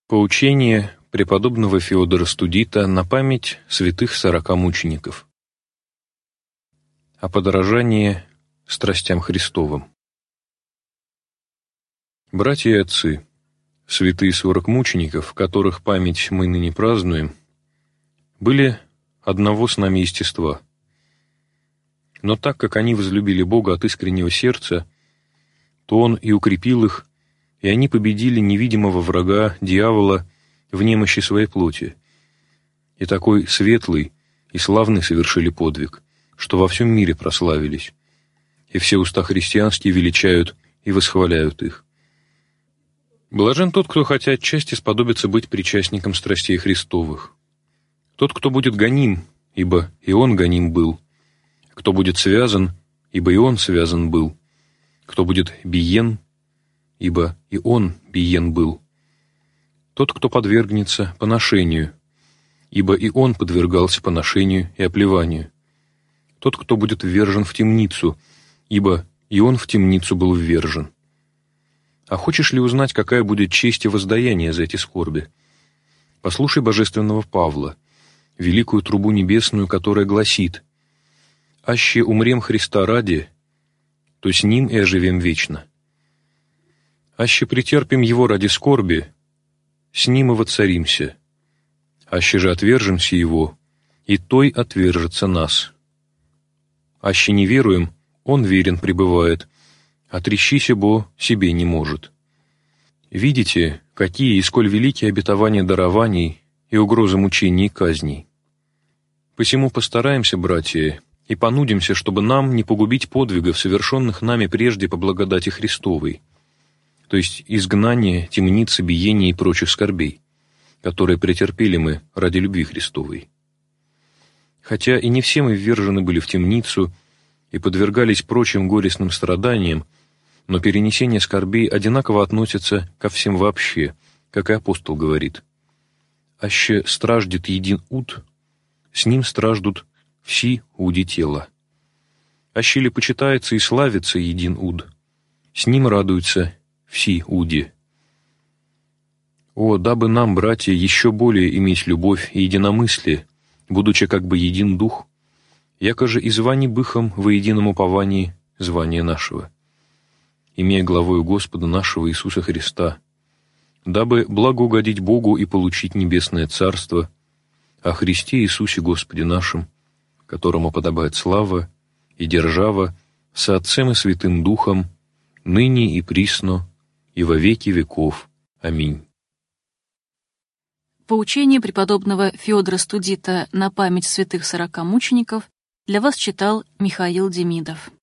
Поучение преподобного Феодора Студита на память святых 40 мучеников. О подражании страстям Христовым. Братья и отцы, святые 40 мучеников, которых память мы ныне празднуем, были одного с нами естества. Но так как они возлюбили Бога от искреннего сердца, то Он и укрепил их, и они победили невидимого врага, дьявола, в немощи своей плоти. И такой светлый и славный совершили подвиг, что во всем мире прославились, и все уста христианские величают и восхваляют их. Блажен тот, кто хотя отчасти сподобится быть причастником страстей Христовых. Тот, кто будет гоним, ибо и он гоним был. Кто будет связан, ибо и он связан был. Кто будет биен, ибо и он биен был. Тот, кто подвергнется поношению, ибо и он подвергался поношению и оплеванию. Тот, кто будет ввержен в темницу, ибо и он в темницу был ввержен. А хочешь ли узнать, какая будет честь и воздаяние за эти скорби? Послушай божественного Павла, великую трубу небесную, которая гласит: «Аще умрем Христа ради, то с Ним и оживем вечно. Аще претерпим Его ради скорби, с Ним и воцаримся. Аще же отвержемся Его, и той отвержется нас. Аще не веруем, Он верен пребывает, отрещися бо себе не может». Видите, какие и сколь великие обетования дарований и угрозы мучений и казней. Посему постараемся, братья, и понудимся, чтобы нам не погубить подвигов, совершенных нами прежде по благодати Христовой, то есть изгнание, темницы, биения и прочих скорбей, которые претерпели мы ради любви Христовой. Хотя и не все мы ввержены были в темницу и подвергались прочим горестным страданиям, но перенесение скорбей одинаково относится ко всем вообще, как и апостол говорит: «Аще страждет един уд, с ним страждут все уди тела. Аще ли почитается и славится един уд, с ним радуются все уди». О, дабы нам, братья, еще более иметь любовь и единомыслие, будучи как бы един дух, яко же и звани быхом во едином уповании звания нашего, имея главою Господа нашего Иисуса Христа, дабы благоугодить Богу и получить небесное Царство, о Христе Иисусе Господе нашим, которому подобает слава и держава со Отцем и Святым Духом, ныне и присно, и во веки веков. Аминь. Поучение преподобного Феодора Студита на память святых 40 мучеников для вас читал Михаил Демидов.